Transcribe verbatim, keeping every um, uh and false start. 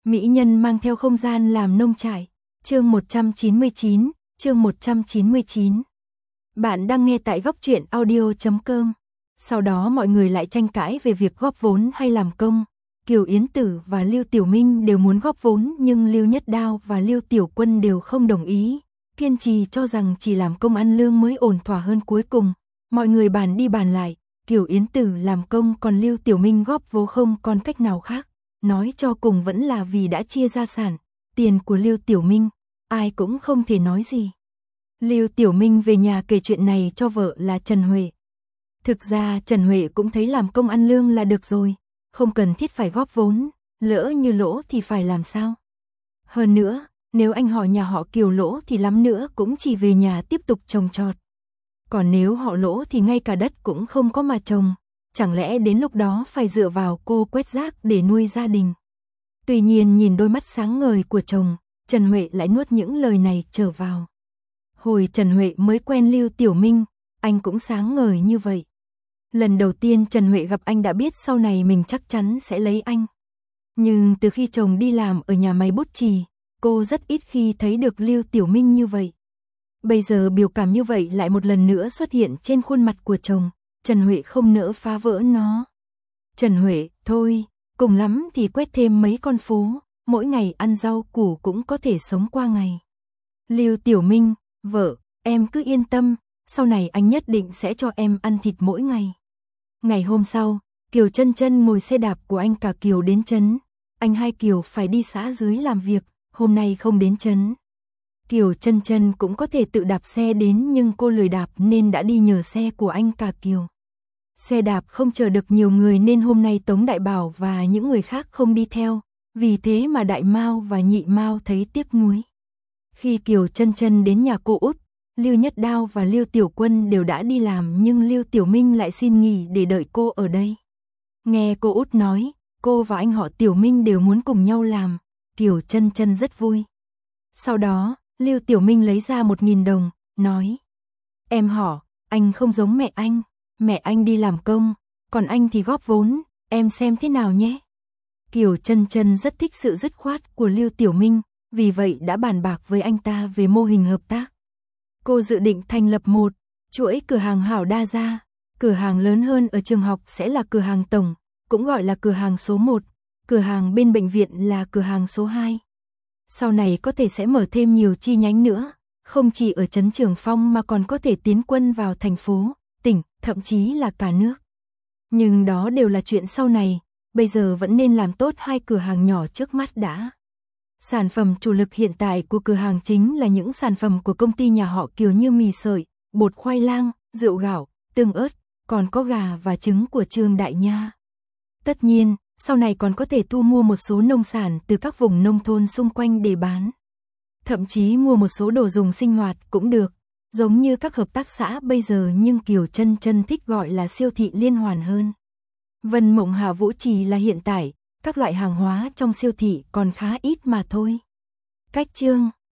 Mỹ nhân mang theo không gian làm nông trại. Chương một trăm chín mươi chín, chương một trăm chín mươi chín. Bạn đang nghe tại góc truyện audio chấm com. Sau đó mọi người lại tranh cãi về việc góp vốn hay làm công. Kiều Yến Tử và Lưu Tiểu Minh đều muốn góp vốn nhưng Lưu Nhất Đao và Lưu Tiểu Quân đều không đồng ý. Kiên trì cho rằng chỉ làm công ăn lương mới ổn thỏa hơn. Cuối cùng, mọi người bàn đi bàn lại, Kiều Yến Tử làm công còn Lưu Tiểu Minh góp vốn, không còn cách nào khác. Nói cho cùng vẫn là vì đã chia gia sản, tiền của Lưu Tiểu Minh, ai cũng không thể nói gì. Lưu Tiểu Minh về nhà kể chuyện này cho vợ là Trần Huệ. Thực ra Trần Huệ cũng thấy làm công ăn lương là được rồi, không cần thiết phải góp vốn, lỡ như lỗ thì phải làm sao. Hơn nữa, nếu anh họ nhà họ Kiều lỗ thì lắm nữa cũng chỉ về nhà tiếp tục trồng trọt. Còn nếu họ lỗ thì ngay cả đất cũng không có mà trồng. Chẳng lẽ đến lúc đó phải dựa vào cô quét rác để nuôi gia đình? Tuy nhiên nhìn đôi mắt sáng ngời của chồng, Trần Huệ lại nuốt những lời này trở vào. Hồi Trần Huệ mới quen Lưu Tiểu Minh, anh cũng sáng ngời như vậy. Lần đầu tiên Trần Huệ gặp anh đã biết sau này mình chắc chắn sẽ lấy anh. Nhưng từ khi chồng đi làm ở nhà máy bút chì, cô rất ít khi thấy được Lưu Tiểu Minh như vậy. Bây giờ biểu cảm như vậy lại một lần nữa xuất hiện trên khuôn mặt của chồng. Trần Huệ không nỡ phá vỡ nó. Trần Huệ, thôi, cùng lắm thì quét thêm mấy con phố, mỗi ngày ăn rau củ cũng có thể sống qua ngày. Lưu Tiểu Minh, vợ, em cứ yên tâm, sau này anh nhất định sẽ cho em ăn thịt mỗi ngày. Ngày hôm sau, Kiều Chân Chân ngồi xe đạp của anh cả Kiều đến trấn. Anh hai Kiều phải đi xã dưới làm việc, hôm nay không đến trấn. Kiều Chân Chân cũng có thể tự đạp xe đến nhưng cô lười đạp nên đã đi nhờ xe của anh cả Kiều. Xe đạp không chở được nhiều người nên hôm nay Tống Đại Bảo và những người khác không đi theo, vì thế mà Đại Mao và Nhị Mao thấy tiếc nuối. Khi Kiều Chân Chân đến nhà cô út, Lưu Nhất Đao và Lưu Tiểu Quân đều đã đi làm nhưng Lưu Tiểu Minh lại xin nghỉ để đợi cô ở đây. Nghe cô út nói, cô và anh họ Tiểu Minh đều muốn cùng nhau làm, Kiều Chân Chân rất vui. Sau đó, Lưu Tiểu Minh lấy ra một nghìn đồng, nói: "Em họ, anh không giống mẹ anh. Mẹ anh đi làm công, còn anh thì góp vốn, em xem thế nào nhé." Kiều Chân Chân rất thích sự dứt khoát của Lưu Tiểu Minh, vì vậy đã bàn bạc với anh ta về mô hình hợp tác. Cô dự định thành lập một chuỗi cửa hàng hảo đa gia, cửa hàng lớn hơn ở trường học sẽ là cửa hàng tổng, cũng gọi là cửa hàng số một, cửa hàng bên bệnh viện là cửa hàng số hai. Sau này có thể sẽ mở thêm nhiều chi nhánh nữa, không chỉ ở trấn Trường Phong mà còn có thể tiến quân vào thành phố, tỉnh, thậm chí là cả nước. Nhưng đó đều là chuyện sau này, bây giờ vẫn nên làm tốt hai cửa hàng nhỏ trước mắt đã. Sản phẩm chủ lực hiện tại của cửa hàng chính là những sản phẩm của công ty nhà họ Kiều như mì sợi, bột khoai lang, rượu gạo, tương ớt, còn có gà và trứng của Trương Đại Nha. Tất nhiên, sau này còn có thể thu mua một số nông sản từ các vùng nông thôn xung quanh để bán. Thậm chí mua một số đồ dùng sinh hoạt cũng được, giống như các hợp tác xã bây giờ, nhưng Kiều Chân Chân thích gọi là siêu thị liên hoàn hơn. Vân Mộng Hà Vũ Trì là hiện tại, các loại hàng hóa trong siêu thị còn khá ít mà thôi. Cách chương